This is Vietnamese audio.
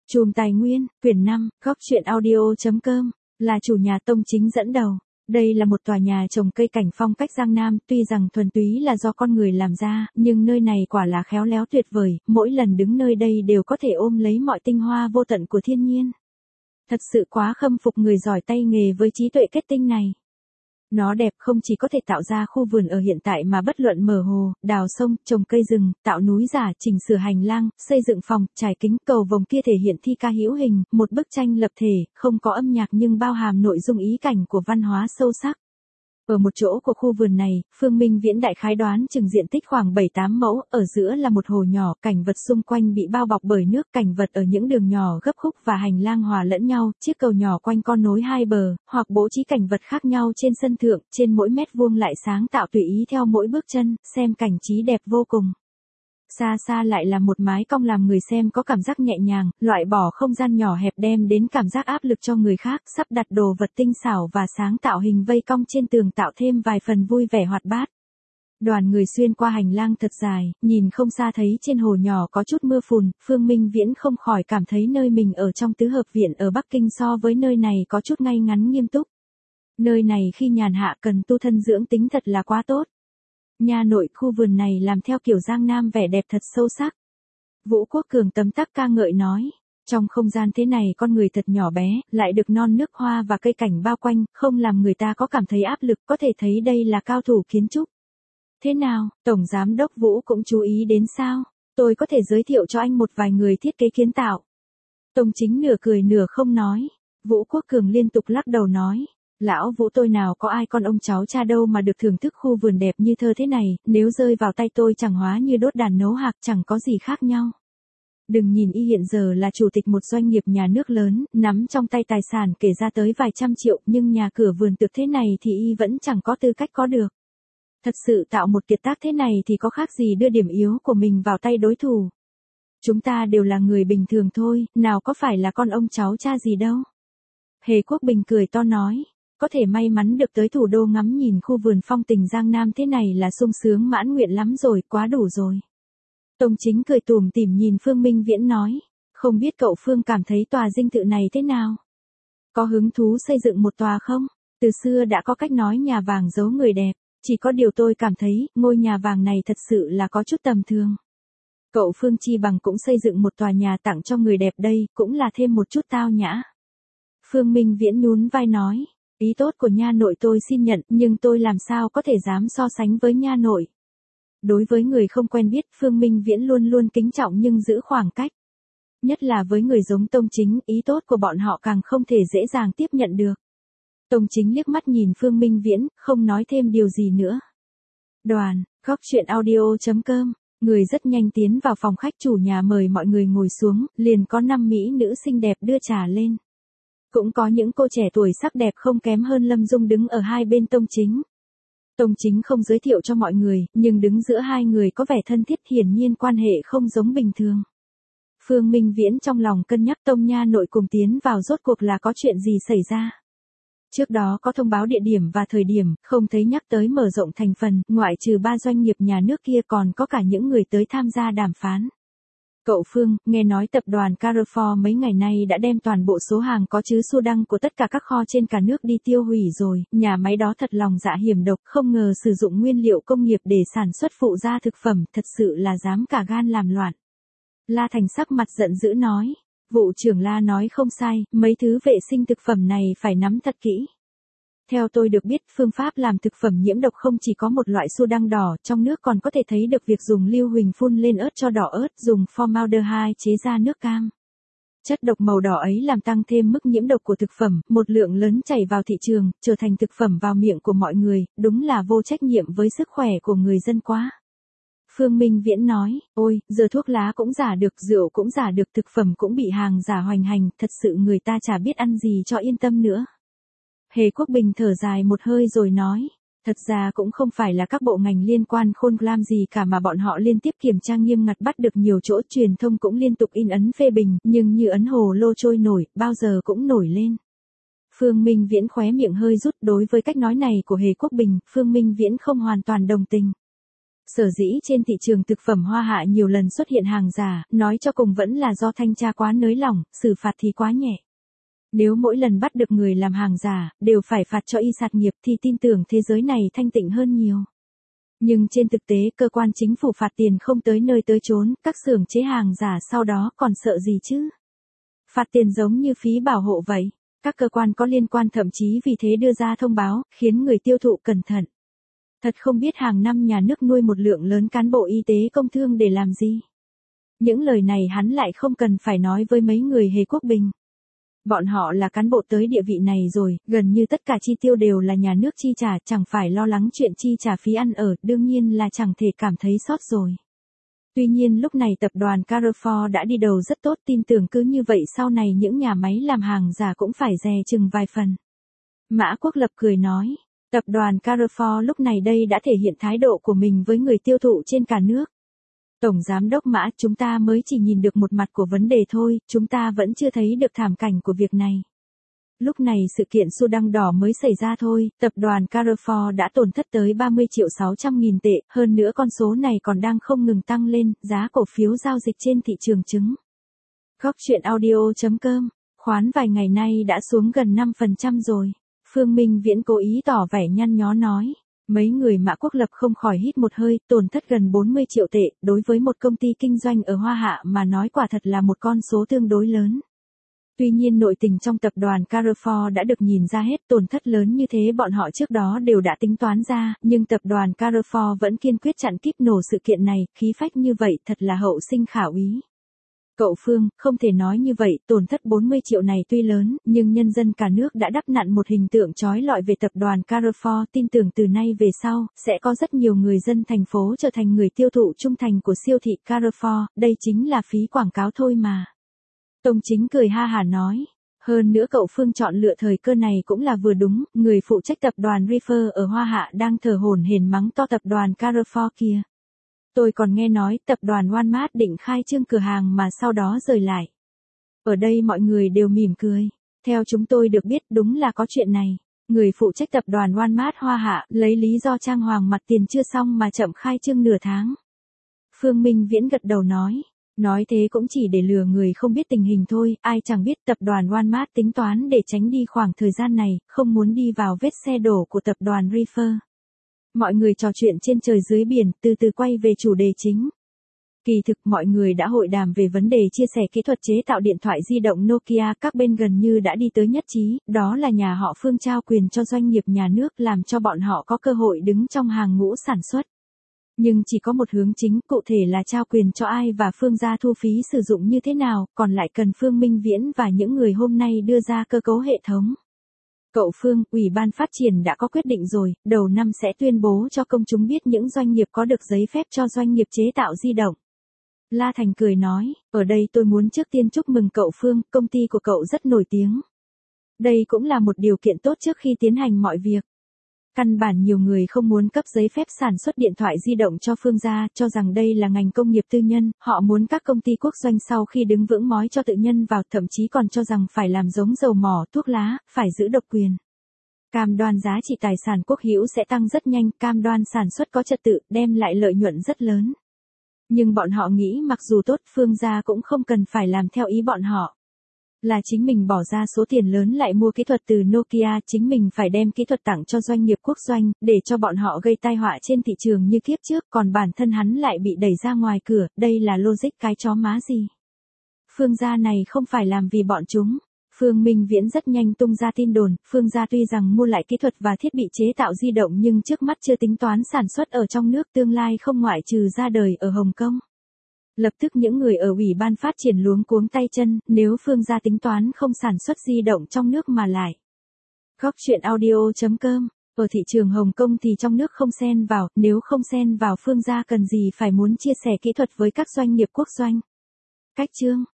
Chùm Tài Nguyên, quyển 5, góc truyện audio.com, là chủ nhà Tông Chính dẫn đầu. Đây là một tòa nhà trồng cây cảnh phong cách Giang Nam, tuy rằng thuần túy là do con người làm ra, nhưng nơi này quả là khéo léo tuyệt vời, mỗi lần đứng nơi đây đều có thể ôm lấy mọi tinh hoa vô tận của thiên nhiên. Thật sự quá khâm phục người giỏi tay nghề với trí tuệ kết tinh này. Nó đẹp không chỉ có thể tạo ra khu vườn ở hiện tại mà bất luận mở hồ, đào sông, trồng cây rừng, tạo núi giả, chỉnh sửa hành lang, xây dựng phòng, trải kính, cầu vồng kia thể hiện thi ca hữu hình, một bức tranh lập thể, không có âm nhạc nhưng bao hàm nội dung ý cảnh của văn hóa sâu sắc. Ở một chỗ của khu vườn này, Phương Minh Viễn đại khái đoán chừng diện tích khoảng 7-8 mẫu, ở giữa là một hồ nhỏ, cảnh vật xung quanh bị bao bọc bởi nước, cảnh vật ở những đường nhỏ gấp khúc và hành lang hòa lẫn nhau, chiếc cầu nhỏ quanh con nối hai bờ, hoặc bố trí cảnh vật khác nhau trên sân thượng, trên mỗi mét vuông lại sáng tạo tùy ý theo mỗi bước chân, xem cảnh trí đẹp vô cùng. Xa xa lại là một mái cong làm người xem có cảm giác nhẹ nhàng, loại bỏ không gian nhỏ hẹp đem đến cảm giác áp lực cho người khác, sắp đặt đồ vật tinh xảo và sáng tạo hình vây cong trên tường tạo thêm vài phần vui vẻ hoạt bát. Đoàn người xuyên qua hành lang thật dài, nhìn không xa thấy trên hồ nhỏ có chút mưa phùn, Phương Minh Viễn không khỏi cảm thấy nơi mình ở trong tứ hợp viện ở Bắc Kinh so với nơi này có chút ngay ngắn nghiêm túc. Nơi này khi nhàn hạ cần tu thân dưỡng tính thật là quá tốt. Nhà nội khu vườn này làm theo kiểu Giang Nam vẻ đẹp thật sâu sắc. Vũ Quốc Cường tấm tắc ca ngợi nói, trong không gian thế này con người thật nhỏ bé, lại được non nước hoa và cây cảnh bao quanh, không làm người ta có cảm thấy áp lực, có thể thấy đây là cao thủ kiến trúc. Thế nào, Tổng Giám đốc Vũ cũng chú ý đến sao? Tôi có thể giới thiệu cho anh một vài người thiết kế kiến tạo. Tông Chính nửa cười nửa không nói. Vũ Quốc Cường liên tục lắc đầu nói. Lão Vũ tôi nào có ai con ông cháu cha đâu mà được thưởng thức khu vườn đẹp như thơ thế này, nếu rơi vào tay tôi chẳng hóa như đốt đàn nấu hạc, chẳng có gì khác nhau. Đừng nhìn y hiện giờ là chủ tịch một doanh nghiệp nhà nước lớn, nắm trong tay tài sản kể ra tới vài trăm triệu, nhưng nhà cửa vườn tược thế này thì y vẫn chẳng có tư cách có được. Thật sự tạo một kiệt tác thế này thì có khác gì đưa điểm yếu của mình vào tay đối thủ. Chúng ta đều là người bình thường thôi, nào có phải là con ông cháu cha gì đâu. Hề Quốc Bình cười to nói. Có thể may mắn được tới thủ đô ngắm nhìn khu vườn phong tình Giang Nam thế này là sung sướng mãn nguyện lắm rồi, quá đủ rồi. Tông Chính cười tủm tỉm nhìn Phương Minh Viễn nói, không biết cậu Phương cảm thấy tòa dinh thự này thế nào? Có hứng thú xây dựng một tòa không? Từ xưa đã có cách nói nhà vàng giấu người đẹp, chỉ có điều tôi cảm thấy ngôi nhà vàng này thật sự là có chút tầm thường. Cậu Phương chi bằng cũng xây dựng một tòa nhà tặng cho người đẹp đây, cũng là thêm một chút tao nhã. Phương Minh Viễn nhún vai nói. Ý tốt của nha nội tôi xin nhận, nhưng tôi làm sao có thể dám so sánh với nha nội. Đối với người không quen biết, Phương Minh Viễn luôn luôn kính trọng nhưng giữ khoảng cách. Nhất là với người giống Tông Chính, ý tốt của bọn họ càng không thể dễ dàng tiếp nhận được. Tông Chính liếc mắt nhìn Phương Minh Viễn, không nói thêm điều gì nữa. Đoàn, góc truyện audio.com, người rất nhanh tiến vào phòng khách, chủ nhà mời mọi người ngồi xuống, liền có 5 mỹ nữ xinh đẹp đưa trà lên. Cũng có những cô trẻ tuổi sắc đẹp không kém hơn Lâm Dung đứng ở hai bên Tông Chính. Tông Chính không giới thiệu cho mọi người, nhưng đứng giữa hai người có vẻ thân thiết, hiển nhiên quan hệ không giống bình thường. Phương Minh Viễn trong lòng cân nhắc Tông nha nội cùng tiến vào rốt cuộc là có chuyện gì xảy ra. Trước đó có thông báo địa điểm và thời điểm, không thấy nhắc tới mở rộng thành phần, ngoại trừ 3 doanh nghiệp nhà nước kia còn có cả những người tới tham gia đàm phán. Cậu Phương, nghe nói tập đoàn Carrefour mấy ngày nay đã đem toàn bộ số hàng có chứa xua đăng của tất cả các kho trên cả nước đi tiêu hủy rồi, nhà máy đó thật lòng dạ hiểm độc, không ngờ sử dụng nguyên liệu công nghiệp để sản xuất phụ gia thực phẩm, thật sự là dám cả gan làm loạn. La Thành sắc mặt giận dữ nói, vụ trưởng La nói không sai, mấy thứ vệ sinh thực phẩm này phải nắm thật kỹ. Theo tôi được biết, phương pháp làm thực phẩm nhiễm độc không chỉ có một loại xua đăng đỏ, trong nước còn có thể thấy được việc dùng lưu huỳnh phun lên ớt cho đỏ ớt, dùng formaldehyde chế ra nước cam. Chất độc màu đỏ ấy làm tăng thêm mức nhiễm độc của thực phẩm, một lượng lớn chảy vào thị trường, trở thành thực phẩm vào miệng của mọi người, đúng là vô trách nhiệm với sức khỏe của người dân quá. Phương Minh Viễn nói, ôi, giờ thuốc lá cũng giả được, rượu cũng giả được, thực phẩm cũng bị hàng giả hoành hành, thật sự người ta chả biết ăn gì cho yên tâm nữa. Hề Quốc Bình thở dài một hơi rồi nói, thật ra cũng không phải là các bộ ngành liên quan khôn ngoan gì cả mà bọn họ liên tiếp kiểm tra nghiêm ngặt, bắt được nhiều chỗ, truyền thông cũng liên tục in ấn phê bình, nhưng như ấn hồ lô trôi nổi, bao giờ cũng nổi lên. Phương Minh Viễn khóe miệng hơi rút, đối với cách nói này của Hề Quốc Bình, Phương Minh Viễn không hoàn toàn đồng tình. Sở dĩ trên thị trường thực phẩm Hoa Hạ nhiều lần xuất hiện hàng giả, nói cho cùng vẫn là do thanh tra quá nới lỏng, xử phạt thì quá nhẹ. Nếu mỗi lần bắt được người làm hàng giả, đều phải phạt cho y sạt nghiệp thì tin tưởng thế giới này thanh tịnh hơn nhiều. Nhưng trên thực tế cơ quan chính phủ phạt tiền không tới nơi tới chốn, các xưởng chế hàng giả sau đó còn sợ gì chứ? Phạt tiền giống như phí bảo hộ vậy. Các cơ quan có liên quan thậm chí vì thế đưa ra thông báo, khiến người tiêu thụ cẩn thận. Thật không biết hàng năm nhà nước nuôi một lượng lớn cán bộ y tế công thương để làm gì. Những lời này hắn lại không cần phải nói với mấy người Hề Quốc Bình. Bọn họ là cán bộ tới địa vị này rồi, gần như tất cả chi tiêu đều là nhà nước chi trả, chẳng phải lo lắng chuyện chi trả phí ăn ở, đương nhiên là chẳng thể cảm thấy sót rồi. Tuy nhiên lúc này tập đoàn Carrefour đã đi đầu rất tốt, tin tưởng cứ như vậy sau này những nhà máy làm hàng giả cũng phải dè chừng vài phần. Mã Quốc Lập cười nói, tập đoàn Carrefour lúc này đây đã thể hiện thái độ của mình với người tiêu thụ trên cả nước. Tổng Giám đốc Mã, chúng ta mới chỉ nhìn được một mặt của vấn đề thôi, chúng ta vẫn chưa thấy được thảm cảnh của việc này. Lúc này sự kiện xu đăng đỏ mới xảy ra thôi, tập đoàn Carrefour đã tổn thất tới 30.600.000 tệ, hơn nữa con số này còn đang không ngừng tăng lên, giá cổ phiếu giao dịch trên thị trường chứng. Góc truyện audio.com, khoán vài ngày nay đã xuống gần 5% rồi. Phương Minh Viễn cố ý tỏ vẻ nhăn nhó nói. Mấy người Mã Quốc Lập không khỏi hít một hơi, tổn thất gần 40 triệu tệ, đối với một công ty kinh doanh ở Hoa Hạ mà nói quả thật là một con số tương đối lớn. Tuy nhiên nội tình trong tập đoàn Carrefour đã được nhìn ra hết, tổn thất lớn như thế bọn họ trước đó đều đã tính toán ra, nhưng tập đoàn Carrefour vẫn kiên quyết chặn kíp nổ sự kiện này, khí phách như vậy thật là hậu sinh khả úy. Cậu Phương, không thể nói như vậy, tổn thất 40 triệu này tuy lớn, nhưng nhân dân cả nước đã đắp nặn một hình tượng chói lọi về tập đoàn Carrefour, tin tưởng từ nay về sau, sẽ có rất nhiều người dân thành phố trở thành người tiêu thụ trung thành của siêu thị Carrefour, đây chính là phí quảng cáo thôi mà. Tông Chính cười ha hả nói. Hơn nữa cậu Phương chọn lựa thời cơ này cũng là vừa đúng, người phụ trách tập đoàn Refer ở Hoa Hạ đang thở hổn hển mắng to tập đoàn Carrefour kia. Tôi còn nghe nói tập đoàn Walmart định khai trương cửa hàng mà sau đó rời lại. Ở đây mọi người đều mỉm cười. Theo chúng tôi được biết đúng là có chuyện này. Người phụ trách tập đoàn Walmart Hoa Hạ lấy lý do trang hoàng mặt tiền chưa xong mà chậm khai trương nửa tháng. Phương Minh Viễn gật đầu nói. Nói thế cũng chỉ để lừa người không biết tình hình thôi, ai chẳng biết tập đoàn Walmart tính toán để tránh đi khoảng thời gian này, không muốn đi vào vết xe đổ của tập đoàn Refer. Mọi người trò chuyện trên trời dưới biển, từ từ quay về chủ đề chính. Kỳ thực mọi người đã hội đàm về vấn đề chia sẻ kỹ thuật chế tạo điện thoại di động Nokia, các bên gần như đã đi tới nhất trí, đó là nhà họ Phương trao quyền cho doanh nghiệp nhà nước làm cho bọn họ có cơ hội đứng trong hàng ngũ sản xuất. Nhưng chỉ có một hướng chính, cụ thể là trao quyền cho ai và Phương gia thu phí sử dụng như thế nào, còn lại cần Phương Minh Viễn và những người hôm nay đưa ra cơ cấu hệ thống. Cậu Phương, Ủy ban Phát triển đã có quyết định rồi, đầu năm sẽ tuyên bố cho công chúng biết những doanh nghiệp có được giấy phép cho doanh nghiệp chế tạo di động. La Thành cười nói, ở đây tôi muốn trước tiên chúc mừng cậu Phương, công ty của cậu rất nổi tiếng. Đây cũng là một điều kiện tốt trước khi tiến hành mọi việc. Căn bản nhiều người không muốn cấp giấy phép sản xuất điện thoại di động cho Phương gia, cho rằng đây là ngành công nghiệp tư nhân, họ muốn các công ty quốc doanh sau khi đứng vững mói cho tự nhân vào, thậm chí còn cho rằng phải làm giống dầu mỏ, thuốc lá, phải giữ độc quyền. Cam đoan giá trị tài sản quốc hữu sẽ tăng rất nhanh, cam đoan sản xuất có trật tự, đem lại lợi nhuận rất lớn. Nhưng bọn họ nghĩ mặc dù tốt, Phương gia cũng không cần phải làm theo ý bọn họ. Là chính mình bỏ ra số tiền lớn lại mua kỹ thuật từ Nokia, chính mình phải đem kỹ thuật tặng cho doanh nghiệp quốc doanh, để cho bọn họ gây tai họa trên thị trường như kiếp trước, còn bản thân hắn lại bị đẩy ra ngoài cửa, đây là logic cái chó má gì. Phương gia này không phải làm vì bọn chúng. Phương Minh Viễn rất nhanh tung ra tin đồn, Phương gia tuy rằng mua lại kỹ thuật và thiết bị chế tạo di động nhưng trước mắt chưa tính toán sản xuất ở trong nước, tương lai không ngoại trừ ra đời ở Hồng Kông. Lập tức những người ở Ủy ban Phát triển luống cuống tay chân, nếu Phương gia tính toán không sản xuất di động trong nước mà lại. Góc truyện audio.com, ở thị trường Hồng Kông thì trong nước không xen vào, nếu không xen vào Phương gia cần gì phải muốn chia sẻ kỹ thuật với các doanh nghiệp quốc doanh. Cách chương